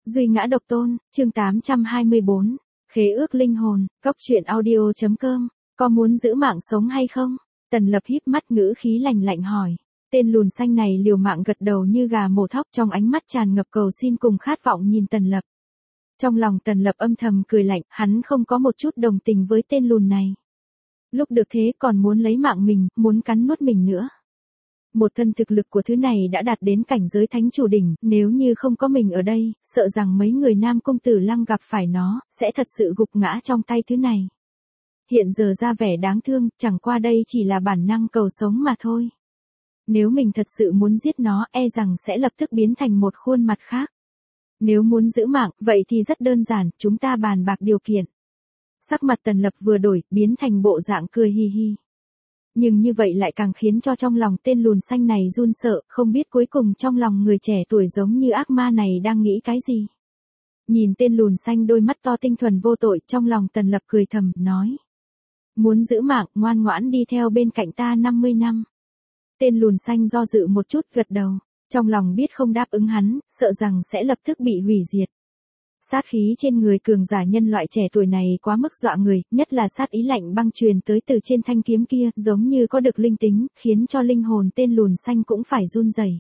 Duy ngã độc tôn, chương 824, khế ước linh hồn, cóc truyện audio.com, có muốn giữ mạng sống hay không? Tần Lập híp mắt ngữ khí lạnh lạnh hỏi. Tên lùn xanh này liều mạng gật đầu như gà mổ thóc, trong ánh mắt tràn ngập cầu xin cùng khát vọng nhìn Tần Lập. Trong lòng Tần Lập âm thầm cười lạnh, hắn không có một chút đồng tình với tên lùn này. Lúc được thế còn muốn lấy mạng mình, muốn cắn nuốt mình nữa. Một thân thực lực của thứ này đã đạt đến cảnh giới thánh chủ đỉnh, nếu như không có mình ở đây, sợ rằng mấy người Nam Cung Tử Lăng gặp phải nó, sẽ thật sự gục ngã trong tay thứ này. Hiện giờ ra vẻ đáng thương, chẳng qua đây chỉ là bản năng cầu sống mà thôi. Nếu mình thật sự muốn giết nó, e rằng sẽ lập tức biến thành một khuôn mặt khác. Nếu muốn giữ mạng, vậy thì rất đơn giản, chúng ta bàn bạc điều kiện. Sắc mặt Tần Lập vừa đổi, biến thành bộ dạng cười hi hi. Nhưng như vậy lại càng khiến cho trong lòng tên lùn xanh này run sợ, không biết cuối cùng trong lòng người trẻ tuổi giống như ác ma này đang nghĩ cái gì. Nhìn tên lùn xanh đôi mắt to tinh thuần vô tội, trong lòng Tần Lập cười thầm, nói. Muốn giữ mạng, ngoan ngoãn đi theo bên cạnh ta 50 năm. Tên lùn xanh do dự một chút gật đầu, trong lòng biết không đáp ứng hắn, sợ rằng sẽ lập tức bị hủy diệt. Sát khí trên người cường giả nhân loại trẻ tuổi này quá mức dọa người, nhất là sát ý lạnh băng truyền tới từ trên thanh kiếm kia, giống như có được linh tính, khiến cho linh hồn tên lùn xanh cũng phải run rẩy.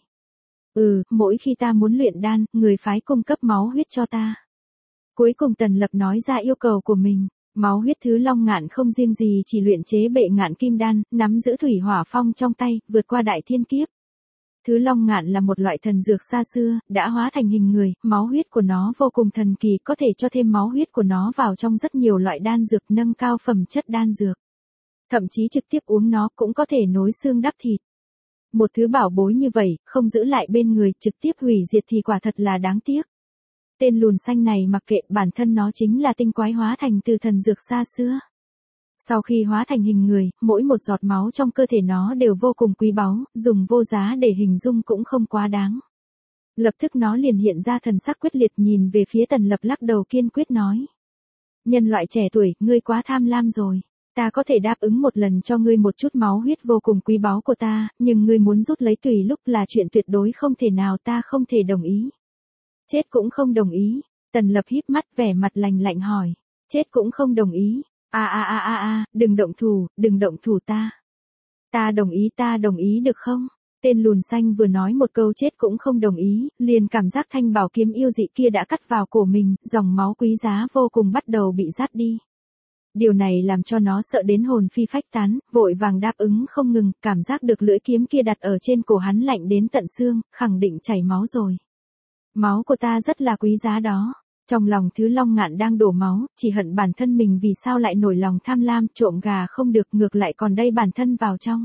Mỗi khi ta muốn luyện đan, người phái cung cấp máu huyết cho ta. Cuối cùng Tần Lập nói ra yêu cầu của mình. Máu huyết thứ Long Ngạn không riêng gì chỉ luyện chế bệ ngạn kim đan, nắm giữ thủy hỏa phong trong tay, vượt qua đại thiên kiếp. Thứ Long Ngạn là một loại thần dược xa xưa, đã hóa thành hình người, máu huyết của nó vô cùng thần kỳ, có thể cho thêm máu huyết của nó vào trong rất nhiều loại đan dược, nâng cao phẩm chất đan dược. Thậm chí trực tiếp uống nó cũng có thể nối xương đắp thịt. Một thứ bảo bối như vậy, không giữ lại bên người, trực tiếp hủy diệt thì quả thật là đáng tiếc. Tên lùn xanh này mặc kệ, bản thân nó chính là tinh quái hóa thành từ thần dược xa xưa. Sau khi hóa thành hình người, mỗi một giọt máu trong cơ thể nó đều vô cùng quý báu, dùng vô giá để hình dung cũng không quá đáng. Lập tức nó liền hiện ra thần sắc quyết liệt, nhìn về phía Tần Lập lắc đầu kiên quyết nói. Nhân loại trẻ tuổi, ngươi quá tham lam rồi. Ta có thể đáp ứng một lần cho ngươi một chút máu huyết vô cùng quý báu của ta, nhưng ngươi muốn rút lấy tùy lúc là chuyện tuyệt đối không thể nào, ta không thể đồng ý. Chết cũng không đồng ý. Tần Lập híp mắt vẻ mặt lạnh lạnh hỏi. Chết cũng không đồng ý. Đừng động thủ ta. Ta đồng ý được không? Tên lùn xanh vừa nói một câu chết cũng không đồng ý, liền cảm giác thanh bảo kiếm yêu dị kia đã cắt vào cổ mình, dòng máu quý giá vô cùng bắt đầu bị rát đi. Điều này làm cho nó sợ đến hồn phi phách tán, vội vàng đáp ứng không ngừng, cảm giác được lưỡi kiếm kia đặt ở trên cổ hắn lạnh đến tận xương, khẳng định chảy máu rồi. Máu của ta rất là quý giá đó. Trong lòng thứ Long Ngạn đang đổ máu, chỉ hận bản thân mình vì sao lại nổi lòng tham lam, trộm gà không được, ngược lại còn đây bản thân vào trong.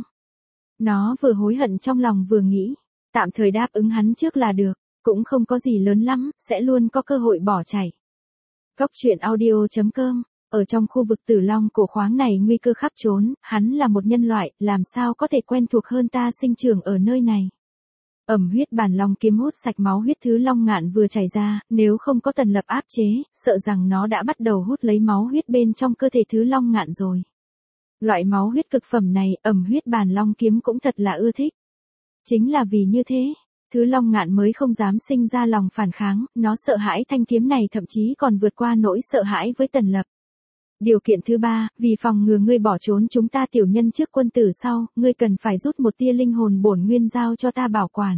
Nó vừa hối hận trong lòng vừa nghĩ, tạm thời đáp ứng hắn trước là được, cũng không có gì lớn lắm, sẽ luôn có cơ hội bỏ chạy. Cóc truyện audio.com, ở trong khu vực Tử Long cổ khoáng này nguy cơ khắp trốn, hắn là một nhân loại, làm sao có thể quen thuộc hơn ta sinh trưởng ở nơi này. Huyết bản long kiếm hút sạch máu huyết thứ Long Ngạn vừa chảy ra, nếu không có Tần Lập áp chế, sợ rằng nó đã bắt đầu hút lấy máu huyết bên trong cơ thể thứ Long Ngạn rồi. Loại máu huyết cực phẩm này, huyết bản long kiếm cũng thật là ưa thích. Chính là vì như thế, thứ Long Ngạn mới không dám sinh ra lòng phản kháng, nó sợ hãi thanh kiếm này, thậm chí còn vượt qua nỗi sợ hãi với Tần Lập. Điều kiện thứ 3, vì phòng ngừa ngươi bỏ trốn chúng ta tiểu nhân trước quân tử sau, ngươi cần phải rút một tia linh hồn bổn nguyên giao cho ta bảo quản.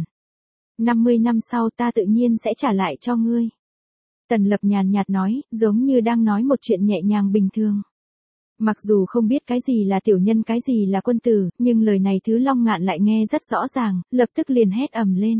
50 năm sau ta tự nhiên sẽ trả lại cho ngươi. Tần Lập nhàn nhạt nói, giống như đang nói một chuyện nhẹ nhàng bình thường. Mặc dù không biết cái gì là tiểu nhân cái gì là quân tử, nhưng lời này thứ Long Ngạn lại nghe rất rõ ràng, lập tức liền hét ầm lên.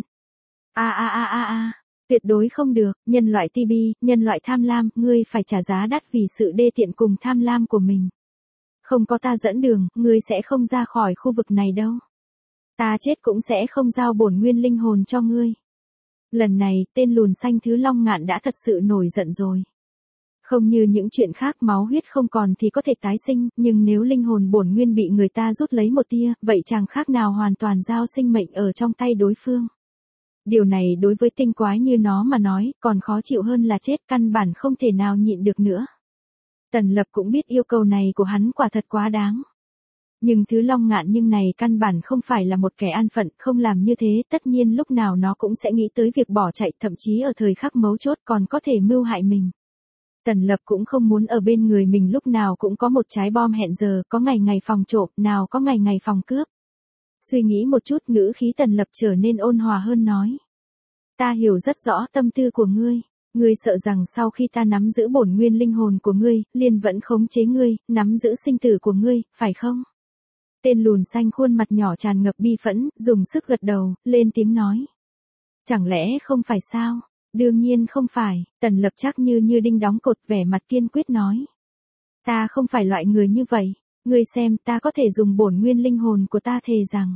Tuyệt đối không được, nhân loại TB, nhân loại tham lam, ngươi phải trả giá đắt vì sự đê tiện cùng tham lam của mình. Không có ta dẫn đường, ngươi sẽ không ra khỏi khu vực này đâu. Ta chết cũng sẽ không giao bổn nguyên linh hồn cho ngươi. Lần này, tên lùn xanh thứ Long Ngạn đã thật sự nổi giận rồi. Không như những chuyện khác máu huyết không còn thì có thể tái sinh, nhưng nếu linh hồn bổn nguyên bị người ta rút lấy một tia, vậy chẳng khác nào hoàn toàn giao sinh mệnh ở trong tay đối phương. Điều này đối với tinh quái như nó mà nói, còn khó chịu hơn là chết, căn bản không thể nào nhịn được nữa. Tần Lập cũng biết yêu cầu này của hắn quả thật quá đáng. Nhưng thứ Long Ngạn nhưng này căn bản không phải là một kẻ an phận, không làm như thế, tất nhiên lúc nào nó cũng sẽ nghĩ tới việc bỏ chạy, thậm chí ở thời khắc mấu chốt còn có thể mưu hại mình. Tần Lập cũng không muốn ở bên người mình lúc nào cũng có một trái bom hẹn giờ, có ngày ngày phòng trộm, nào có ngày ngày phòng cướp. Suy nghĩ một chút, ngữ khí Tần Lập trở nên ôn hòa hơn nói. Ta hiểu rất rõ tâm tư của ngươi. Ngươi sợ rằng sau khi ta nắm giữ bổn nguyên linh hồn của ngươi, liền vẫn khống chế ngươi, nắm giữ sinh tử của ngươi, phải không? Tên lùn xanh khuôn mặt nhỏ tràn ngập bi phẫn, dùng sức gật đầu, lên tiếng nói. Chẳng lẽ không phải sao? Đương nhiên không phải, Tần Lập chắc như đinh đóng cột, vẻ mặt kiên quyết nói. Ta không phải loại người như vậy, ngươi xem ta có thể dùng bổn nguyên linh hồn của ta thề rằng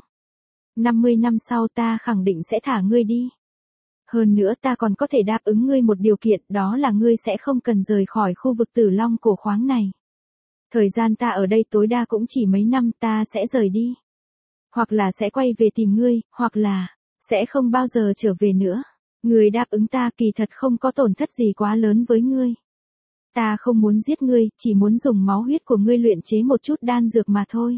50 năm sau ta khẳng định sẽ thả ngươi đi. Hơn nữa ta còn có thể đáp ứng ngươi một điều kiện, đó là ngươi sẽ không cần rời khỏi khu vực Tử Long cổ khoáng này. Thời gian ta ở đây tối đa cũng chỉ mấy năm, ta sẽ rời đi. Hoặc là sẽ quay về tìm ngươi, hoặc là sẽ không bao giờ trở về nữa. Ngươi đáp ứng ta, kỳ thật không có tổn thất gì quá lớn với ngươi. Ta không muốn giết ngươi, chỉ muốn dùng máu huyết của ngươi luyện chế một chút đan dược mà thôi.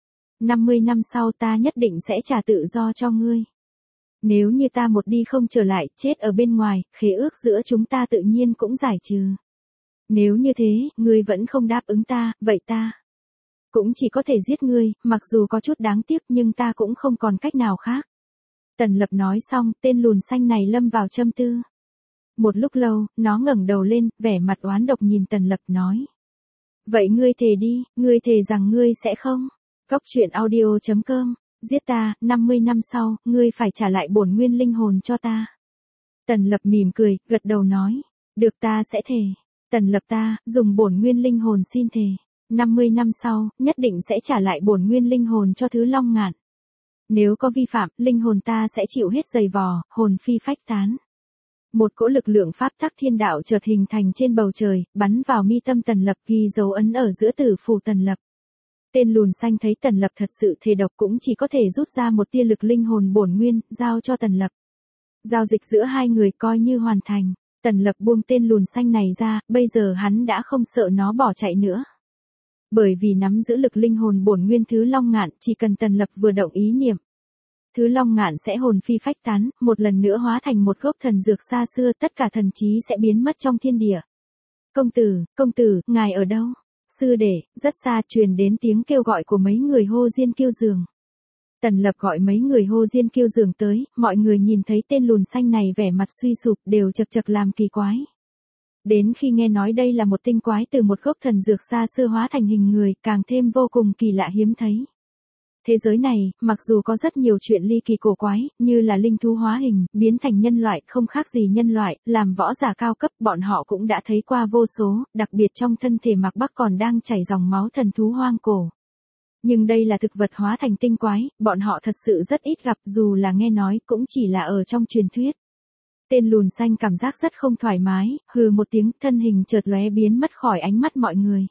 50 năm sau ta nhất định sẽ trả tự do cho ngươi. Nếu như ta một đi không trở lại, chết ở bên ngoài, khế ước giữa chúng ta tự nhiên cũng giải trừ. Nếu như thế, ngươi vẫn không đáp ứng ta, vậy ta cũng chỉ có thể giết ngươi, mặc dù có chút đáng tiếc nhưng ta cũng không còn cách nào khác. Tần Lập nói xong, tên lùn xanh này lâm vào châm tư. Một lúc lâu, nó ngẩng đầu lên, vẻ mặt oán độc nhìn Tần Lập nói. Vậy ngươi thề đi, ngươi thề rằng ngươi sẽ không. Cóc truyện audio.com, giết ta, 50 năm sau, ngươi phải trả lại bổn nguyên linh hồn cho ta. Tần Lập mỉm cười, gật đầu nói. Được, ta sẽ thề. Tần Lập ta, dùng bổn nguyên linh hồn xin thề. 50 năm sau, nhất định sẽ trả lại bổn nguyên linh hồn cho thứ Long Ngạn. Nếu có vi phạm, linh hồn ta sẽ chịu hết giày vò, hồn phi phách tán. Một cỗ lực lượng pháp tắc thiên đạo chợt hình thành trên bầu trời, bắn vào mi tâm Tần Lập, ghi dấu ấn ở giữa tử phù Tần Lập. Tên lùn xanh thấy Tần Lập thật sự thề độc cũng chỉ có thể rút ra một tia lực linh hồn bổn nguyên, giao cho Tần Lập. Giao dịch giữa hai người coi như hoàn thành. Tần Lập buông tên lùn xanh này ra, bây giờ hắn đã không sợ nó bỏ chạy nữa. Bởi vì nắm giữ lực linh hồn bổn nguyên thứ Long Ngạn, chỉ cần Tần Lập vừa động ý niệm, thứ Long Ngạn sẽ hồn phi phách tán, một lần nữa hóa thành một gốc thần dược xa xưa, tất cả thần trí sẽ biến mất trong thiên địa. Công tử, ngài ở đâu? Sư đệ, rất xa truyền đến tiếng kêu gọi của mấy người hô diên kiêu giường. Tần Lập gọi mấy người hô diên kiêu giường tới, mọi người nhìn thấy tên lùn xanh này vẻ mặt suy sụp đều chật chật làm kỳ quái. Đến khi nghe nói đây là một tinh quái từ một gốc thần dược xa xưa hóa thành hình người, càng thêm vô cùng kỳ lạ hiếm thấy. Thế giới này, mặc dù có rất nhiều chuyện ly kỳ cổ quái, như là linh thú hóa hình, biến thành nhân loại, không khác gì nhân loại, làm võ giả cao cấp, bọn họ cũng đã thấy qua vô số, đặc biệt trong thân thể Mạc Bắc còn đang chảy dòng máu thần thú hoang cổ. Nhưng đây là thực vật hóa thành tinh quái, bọn họ thật sự rất ít gặp, dù là nghe nói cũng chỉ là ở trong truyền thuyết. Tên lùn xanh cảm giác rất không thoải mái, hừ một tiếng, thân hình chợt lóe biến mất khỏi ánh mắt mọi người.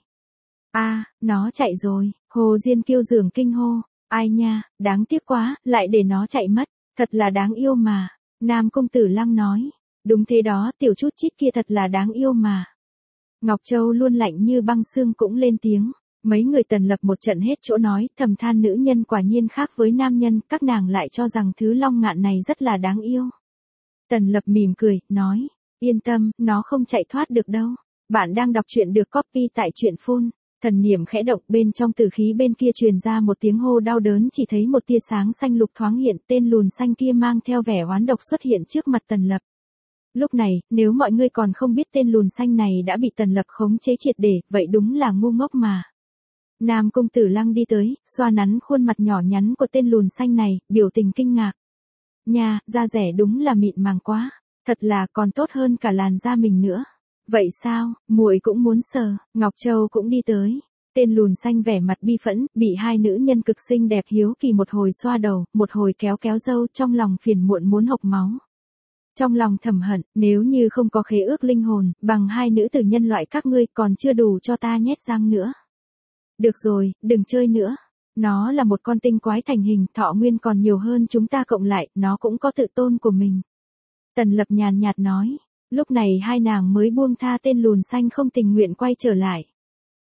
Nó chạy rồi, Hồ Diên Kiêu giường kinh hô. Ai nha, đáng tiếc quá, lại để nó chạy mất, thật là đáng yêu mà. Nam Công Tử Lăng nói. Đúng thế đó, tiểu chút chít kia thật là đáng yêu mà. Ngọc Châu luôn lạnh như băng xương cũng lên tiếng. Mấy người Tần Lập một trận hết chỗ nói, thầm than nữ nhân quả nhiên khác với nam nhân, các nàng lại cho rằng thứ Long Ngạn này rất là đáng yêu. Tần Lập mỉm cười, nói, yên tâm, nó không chạy thoát được đâu. Bạn đang đọc truyện được copy tại truyện phun. Thần niệm khẽ động, bên trong tử khí bên kia truyền ra một tiếng hô đau đớn, chỉ thấy một tia sáng xanh lục thoáng hiện, tên lùn xanh kia mang theo vẻ oán độc xuất hiện trước mặt Tần Lập. Lúc này, nếu mọi người còn không biết tên lùn xanh này đã bị Tần Lập khống chế triệt để, vậy đúng là ngu ngốc mà. Nam Công Tử Lăng đi tới, xoa nắn khuôn mặt nhỏ nhắn của tên lùn xanh này, biểu tình kinh ngạc. Nha, da rẻ đúng là mịn màng quá, thật là còn tốt hơn cả làn da mình nữa. Vậy sao, muội cũng muốn sờ, Ngọc Châu cũng đi tới. Tên lùn xanh vẻ mặt bi phẫn, bị hai nữ nhân cực xinh đẹp hiếu kỳ một hồi xoa đầu, một hồi kéo kéo râu, trong lòng phiền muộn muốn hộc máu. Trong lòng thầm hận, nếu như không có khế ước linh hồn, bằng hai nữ tử nhân loại các ngươi còn chưa đủ cho ta nhét răng nữa. Được rồi, đừng chơi nữa. Nó là một con tinh quái thành hình, thọ nguyên còn nhiều hơn chúng ta cộng lại, nó cũng có tự tôn của mình. Tần Lập nhàn nhạt nói. Lúc này hai nàng mới buông tha tên lùn xanh không tình nguyện quay trở lại.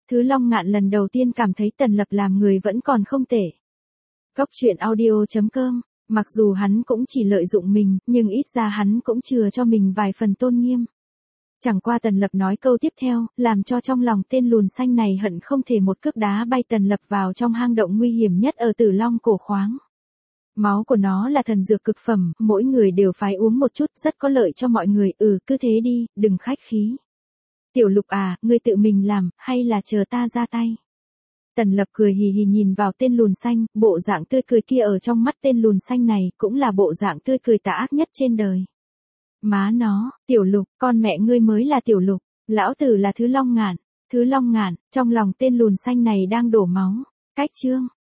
Thứ Long Ngạn lần đầu tiên cảm thấy Tần Lập làm người vẫn còn không tệ. Cốc truyện audio.com, mặc dù hắn cũng chỉ lợi dụng mình, nhưng ít ra hắn cũng chừa cho mình vài phần tôn nghiêm. Chẳng qua Tần Lập nói câu tiếp theo, làm cho trong lòng tên lùn xanh này hận không thể một cước đá bay Tần Lập vào trong hang động nguy hiểm nhất ở Tử Long cổ khoáng. Máu của nó là thần dược cực phẩm, mỗi người đều phải uống một chút, rất có lợi cho mọi người, cứ thế đi, đừng khách khí. Tiểu Lục à, ngươi tự mình làm, hay là chờ ta ra tay? Tần Lập cười hì hì nhìn vào tên lùn xanh, bộ dạng tươi cười kia ở trong mắt tên lùn xanh này, cũng là bộ dạng tươi cười tà ác nhất trên đời. Má nó, Tiểu Lục, con mẹ ngươi mới là Tiểu Lục, lão tử là Thứ Long Ngạn. Thứ Long Ngạn, trong lòng tên lùn xanh này đang đổ máu. Cách chương